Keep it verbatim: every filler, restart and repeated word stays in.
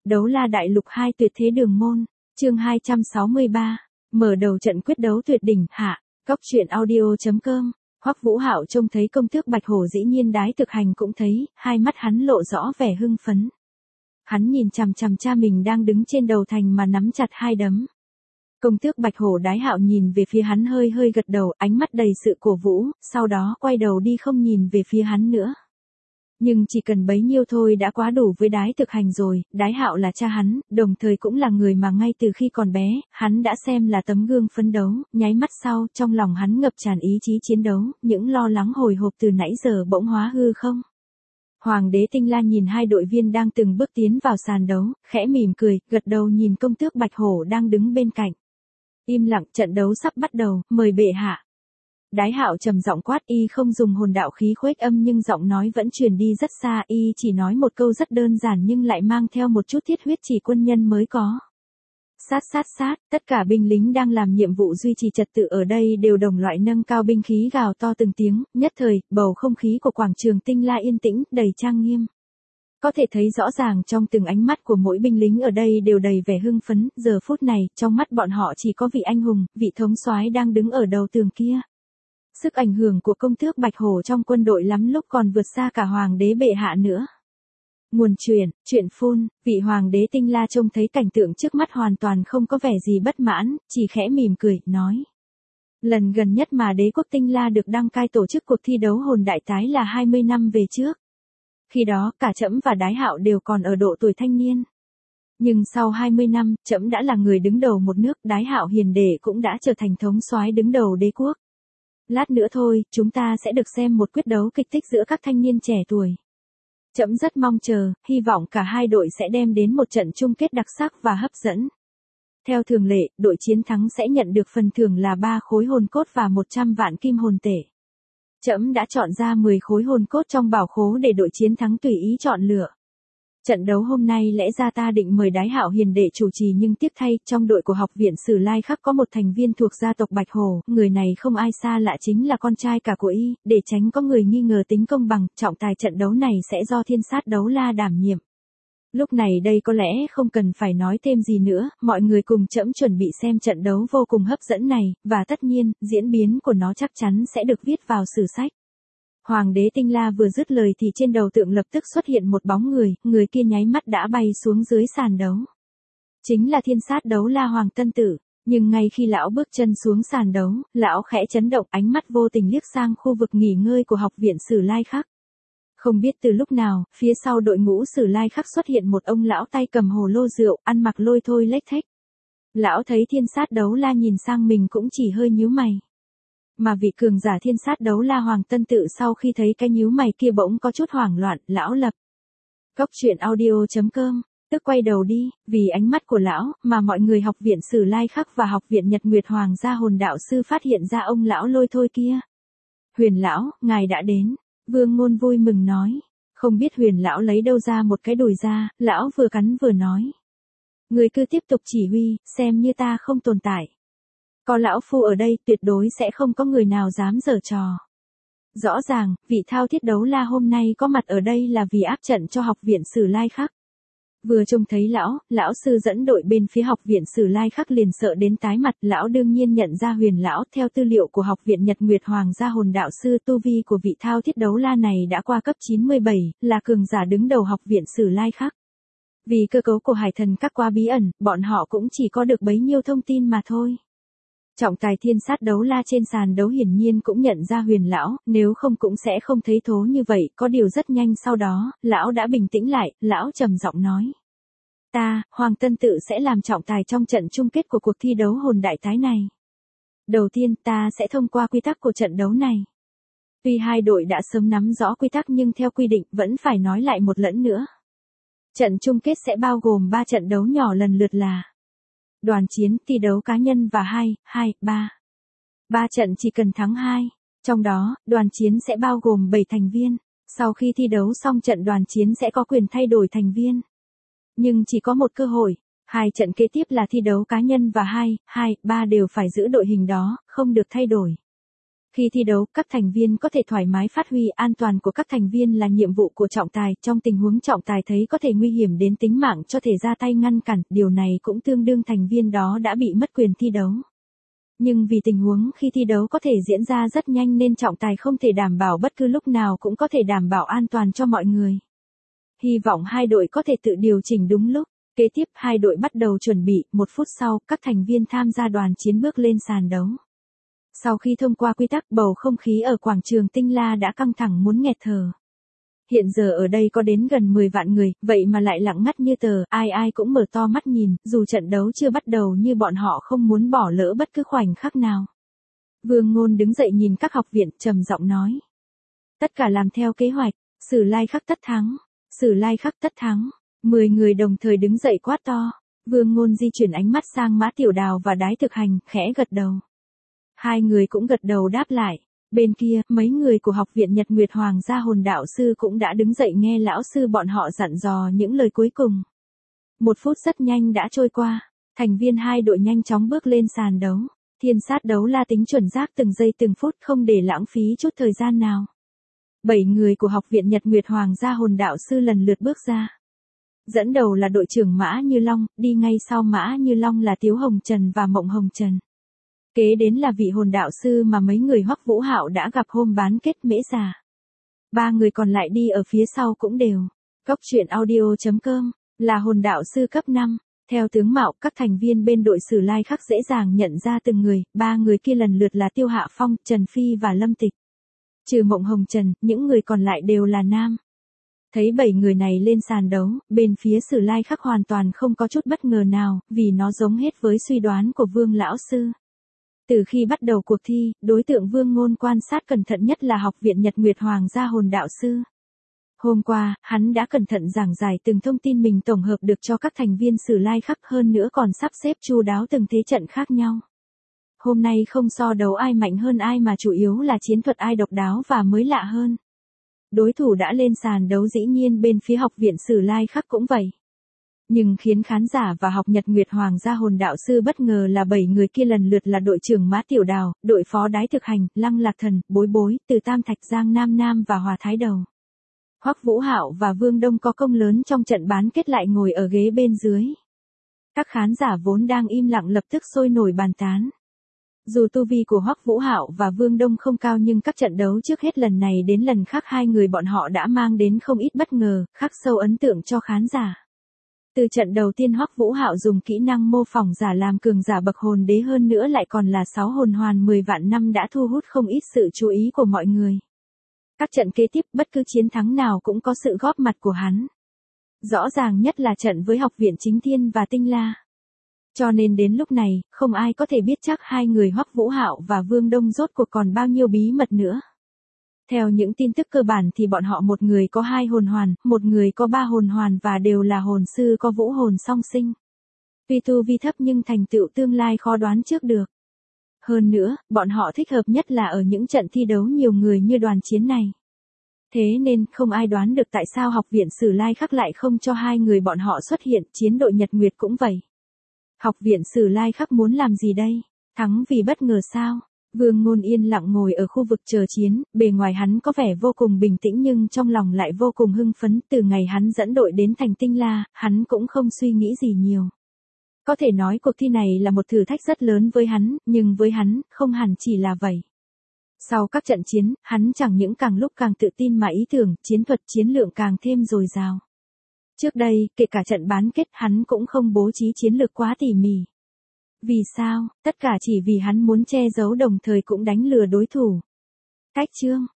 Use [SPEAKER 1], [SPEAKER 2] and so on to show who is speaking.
[SPEAKER 1] Đấu la đại lục hai tuyệt thế đường môn, chương hai trăm sáu mươi ba, mở đầu trận quyết đấu tuyệt đỉnh, hạ, góc truyện audio.com, Hoắc Vũ Hạo trông thấy công tước Bạch Hổ dĩ nhiên đái thực hành cũng thấy, hai mắt hắn lộ rõ vẻ hưng phấn. Hắn nhìn chằm chằm cha mình đang đứng trên đầu thành mà nắm chặt hai đấm. Công tước Bạch Hổ đái hạo nhìn về phía hắn hơi hơi gật đầu, ánh mắt đầy sự cổ vũ, sau đó quay đầu đi không nhìn về phía hắn nữa. Nhưng chỉ cần bấy nhiêu thôi đã quá đủ với đái thực hành rồi, đái hạo là cha hắn, đồng thời cũng là người mà ngay từ khi còn bé, hắn đã xem là tấm gương phấn đấu, nháy mắt sau, trong lòng hắn ngập tràn ý chí chiến đấu, những lo lắng hồi hộp từ nãy giờ bỗng hóa hư không. Hoàng đế Tinh La nhìn hai đội viên đang từng bước tiến vào sàn đấu, khẽ mỉm cười, gật đầu nhìn công tước Bạch Hổ đang đứng bên cạnh. Im lặng, trận đấu sắp bắt đầu, mời bệ hạ. Đái hạo trầm giọng quát, y không dùng hồn đạo khí khuếch âm nhưng giọng nói vẫn truyền đi rất xa, y chỉ nói một câu rất đơn giản nhưng lại mang theo một chút thiết huyết chỉ quân nhân mới có. Sát sát sát, tất cả binh lính đang làm nhiệm vụ duy trì trật tự ở đây đều đồng loại nâng cao binh khí gào to từng tiếng, nhất thời, bầu không khí của quảng trường Tinh La yên tĩnh, đầy trang nghiêm. Có thể thấy rõ ràng trong từng ánh mắt của mỗi binh lính ở đây đều đầy vẻ hưng phấn, giờ phút này, trong mắt bọn họ chỉ có vị anh hùng, vị thống soái đang đứng ở đầu tường kia. Sức ảnh hưởng của công tước Bạch Hổ trong quân đội lắm lúc còn vượt xa cả hoàng đế bệ hạ nữa. Nguồn truyền, chuyện phun, vị hoàng đế Tinh La trông thấy cảnh tượng trước mắt hoàn toàn không có vẻ gì bất mãn, chỉ khẽ mỉm cười, nói. Lần gần nhất mà đế quốc Tinh La được đăng cai tổ chức cuộc thi đấu hồn đại tái là hai mươi năm về trước. Khi đó, cả trẫm và đái hạo đều còn ở độ tuổi thanh niên. Nhưng sau hai mươi năm, trẫm đã là người đứng đầu một nước, đái hạo hiền đệ cũng đã trở thành thống soái đứng đầu đế quốc. Lát nữa thôi, chúng ta sẽ được xem một quyết đấu kịch thích giữa các thanh niên trẻ tuổi. Trẫm rất mong chờ, hy vọng cả hai đội sẽ đem đến một trận chung kết đặc sắc và hấp dẫn. Theo thường lệ, đội chiến thắng sẽ nhận được phần thưởng là ba khối hồn cốt và một trăm vạn kim hồn tệ. Trẫm đã chọn ra mười khối hồn cốt trong bảo khố để đội chiến thắng tùy ý chọn lựa. Trận đấu hôm nay lẽ ra ta định mời đái hạo hiền đệ chủ trì nhưng tiếc thay, trong đội của học viện Sử Lai Khắc có một thành viên thuộc gia tộc Bạch Hổ, người này không ai xa lạ chính là con trai cả của y, để tránh có người nghi ngờ tính công bằng, trọng tài trận đấu này sẽ do Thiên Sát Đấu La đảm nhiệm. Lúc này đây có lẽ không cần phải nói thêm gì nữa, mọi người cùng trẫm chuẩn bị xem trận đấu vô cùng hấp dẫn này, và tất nhiên, diễn biến của nó chắc chắn sẽ được viết vào sử sách. Hoàng đế Tinh La vừa dứt lời thì trên đầu tượng lập tức xuất hiện một bóng người, người kia nháy mắt đã bay xuống dưới sàn đấu. Chính là Thiên Sát Đấu La Hoàng Tân Tử, nhưng ngay khi lão bước chân xuống sàn đấu, lão khẽ chấn động, ánh mắt vô tình liếc sang khu vực nghỉ ngơi của học viện Sử Lai Khắc. Không biết từ lúc nào, phía sau đội ngũ Sử Lai Khắc xuất hiện một ông lão tay cầm hồ lô rượu, ăn mặc lôi thôi lếch thếch. Lão thấy Thiên Sát Đấu La nhìn sang mình cũng chỉ hơi nhíu mày. Mà vị cường giả Thiên Sát Đấu La Hoàng Tân Tự sau khi thấy cái nhíu mày kia bỗng có chút hoảng loạn, lão lập. Góc truyện audio.com, tức quay đầu đi, vì ánh mắt của lão, mà mọi người học viện Sử Lai Khắc và học viện Nhật Nguyệt Hoàng gia hồn đạo sư phát hiện ra ông lão lôi thôi kia. Huyền lão, ngài đã đến, Vương Ngôn vui mừng nói. Không biết Huyền lão lấy đâu ra một cái đùi ra, lão vừa cắn vừa nói. Người cứ tiếp tục chỉ huy, xem như ta không tồn tại. Có lão phu ở đây, tuyệt đối sẽ không có người nào dám giở trò. Rõ ràng, vị thao thiết đấu la hôm nay có mặt ở đây là vì áp trận cho học viện Sử Lai Khắc. Vừa trông thấy lão, lão sư dẫn đội bên phía học viện Sử Lai Khắc liền sợ đến tái mặt, lão đương nhiên nhận ra Huyền lão, theo tư liệu của học viện Nhật Nguyệt Hoàng gia hồn đạo sư, tu vi của vị thao thiết đấu la này đã qua cấp chín mươi bảy, là cường giả đứng đầu học viện Sử Lai Khắc. Vì cơ cấu của Hải Thần Các quá bí ẩn, bọn họ cũng chỉ có được bấy nhiêu thông tin mà thôi. Trọng tài Thiên Sát Đấu La trên sàn đấu hiển nhiên cũng nhận ra Huyền lão, nếu không cũng sẽ không thấy thố như vậy, có điều rất nhanh sau đó, lão đã bình tĩnh lại, lão trầm giọng nói. Ta, Hoàng Tân Tự sẽ làm trọng tài trong trận chung kết của cuộc thi đấu hồn đại tái này. Đầu tiên, ta sẽ thông qua quy tắc của trận đấu này. Tuy hai đội đã sớm nắm rõ quy tắc nhưng theo quy định vẫn phải nói lại một lần nữa. Trận chung kết sẽ bao gồm ba trận đấu nhỏ lần lượt là đoàn chiến, thi đấu cá nhân và hai, hai, ba. ba trận chỉ cần thắng hai. Trong đó, đoàn chiến sẽ bao gồm bảy thành viên. Sau khi thi đấu xong trận đoàn chiến sẽ có quyền thay đổi thành viên. Nhưng chỉ có một cơ hội. Hai trận kế tiếp là thi đấu cá nhân và hai, hai, ba đều phải giữ đội hình đó, không được thay đổi. Khi thi đấu, các thành viên có thể thoải mái phát huy, an toàn của các thành viên là nhiệm vụ của trọng tài, trong tình huống trọng tài thấy có thể nguy hiểm đến tính mạng cho thể ra tay ngăn cản, điều này cũng tương đương thành viên đó đã bị mất quyền thi đấu. Nhưng vì tình huống khi thi đấu có thể diễn ra rất nhanh nên trọng tài không thể đảm bảo bất cứ lúc nào cũng có thể đảm bảo an toàn cho mọi người. Hy vọng hai đội có thể tự điều chỉnh đúng lúc. Kế tiếp hai đội bắt đầu chuẩn bị, một phút sau, các thành viên tham gia đoàn chiến bước lên sàn đấu. Sau khi thông qua quy tắc, bầu không khí ở quảng trường Tinh La đã căng thẳng muốn nghẹt thở. Hiện giờ ở đây có đến gần mười vạn người, vậy mà lại lặng ngắt như tờ, ai ai cũng mở to mắt nhìn, dù trận đấu chưa bắt đầu như bọn họ không muốn bỏ lỡ bất cứ khoảnh khắc nào. Vương Ngôn đứng dậy nhìn các học viện, trầm giọng nói. Tất cả làm theo kế hoạch, Sử Lai Khắc tất thắng, Sử Lai Khắc tất thắng. Mười người đồng thời đứng dậy quát to. Vương Ngôn di chuyển ánh mắt sang Mã Tiểu Đào và Đái Thực Hành, khẽ gật đầu. Hai người cũng gật đầu đáp lại. Bên kia, mấy người của học viện Nhật Nguyệt Hoàng gia hồn đạo sư cũng đã đứng dậy nghe lão sư bọn họ dặn dò những lời cuối cùng. Một phút rất nhanh đã trôi qua. Thành viên hai đội nhanh chóng bước lên sàn đấu. Thiên sát đấu la tính chuẩn xác từng giây từng phút không để lãng phí chút thời gian nào. Bảy người của học viện Nhật Nguyệt Hoàng gia hồn đạo sư lần lượt bước ra. Dẫn đầu là đội trưởng Mã Như Long, đi ngay sau Mã Như Long là Tiếu Hồng Trần và Mộng Hồng Trần. Kế đến là vị hồn đạo sư mà mấy người Hoắc Vũ Hạo đã gặp hôm bán kết Mễ Già. Ba người còn lại đi ở phía sau cũng đều. Góc truyện audio chấm com là hồn đạo sư cấp năm. Theo tướng mạo, các thành viên bên đội Sử Lai Khắc dễ dàng nhận ra từng người, ba người kia lần lượt là Tiêu Hạ Phong, Trần Phi và Lâm Tịch. Trừ Mộng Hồng Trần, những người còn lại đều là nam. Thấy bảy người này lên sàn đấu, bên phía Sử Lai Khắc hoàn toàn không có chút bất ngờ nào, vì nó giống hết với suy đoán của Vương lão sư. Từ khi bắt đầu cuộc thi, đối tượng Vương Ngôn quan sát cẩn thận nhất là học viện Nhật Nguyệt Hoàng gia hồn đạo sư. Hôm qua, hắn đã cẩn thận giảng giải từng thông tin mình tổng hợp được cho các thành viên Sử Lai Khắc, hơn nữa còn sắp xếp chu đáo từng thế trận khác nhau. Hôm nay không so đấu ai mạnh hơn ai mà chủ yếu là chiến thuật ai độc đáo và mới lạ hơn. Đối thủ đã lên sàn đấu dĩ nhiên bên phía học viện Sử Lai Khắc cũng vậy. Nhưng khiến khán giả và học Nhật Nguyệt Hoàng gia hồn đạo sư bất ngờ là bảy người kia lần lượt là đội trưởng Mã Tiểu Đào, đội phó Đái Thực Hành, Lăng Lạc Thần, Bối Bối, Từ Tam Thạch Giang Nam Nam và Hòa Thái Đầu. Hoắc Vũ Hạo và Vương Đông có công lớn trong trận bán kết lại ngồi ở ghế bên dưới. Các khán giả vốn đang im lặng lập tức sôi nổi bàn tán. Dù tu vi của Hoắc Vũ Hạo và Vương Đông không cao nhưng các trận đấu trước hết lần này đến lần khác hai người bọn họ đã mang đến không ít bất ngờ, khắc sâu ấn tượng cho khán giả. Từ trận đầu tiên Hoắc Vũ Hạo dùng kỹ năng mô phỏng giả làm cường giả bậc hồn đế, hơn nữa lại còn là sáu hồn hoàn mười vạn năm, đã thu hút không ít sự chú ý của mọi người. Các trận kế tiếp bất cứ chiến thắng nào cũng có sự góp mặt của hắn. Rõ ràng nhất là trận với học viện Chính Thiên và Tinh La. Cho nên đến lúc này, không ai có thể biết chắc hai người Hoắc Vũ Hạo và Vương Đông rốt cuộc còn bao nhiêu bí mật nữa. Theo những tin tức cơ bản thì bọn họ một người có hai hồn hoàn, một người có ba hồn hoàn và đều là hồn sư có vũ hồn song sinh. Tuy tu vi thấp nhưng thành tựu tương lai khó đoán trước được. Hơn nữa, bọn họ thích hợp nhất là ở những trận thi đấu nhiều người như đoàn chiến này. Thế nên không ai đoán được tại sao học viện Sử Lai Khắc lại không cho hai người bọn họ xuất hiện, chiến đội Nhật Nguyệt cũng vậy. Học viện Sử Lai Khắc muốn làm gì đây? Thắng vì bất ngờ sao? Vương Ngôn yên lặng ngồi ở khu vực chờ chiến, bề ngoài hắn có vẻ vô cùng bình tĩnh nhưng trong lòng lại vô cùng hưng phấn. Từ ngày hắn dẫn đội đến thành Tinh La, hắn cũng không suy nghĩ gì nhiều. Có thể nói cuộc thi này là một thử thách rất lớn với hắn, nhưng với hắn, không hẳn chỉ là vậy. Sau các trận chiến, hắn chẳng những càng lúc càng tự tin mà ý tưởng, chiến thuật, chiến lược càng thêm dồi dào. Trước đây, kể cả trận bán kết hắn cũng không bố trí chiến lược quá tỉ mỉ. Vì sao? Tất cả chỉ vì hắn muốn che giấu đồng thời cũng đánh lừa đối thủ. Cách chương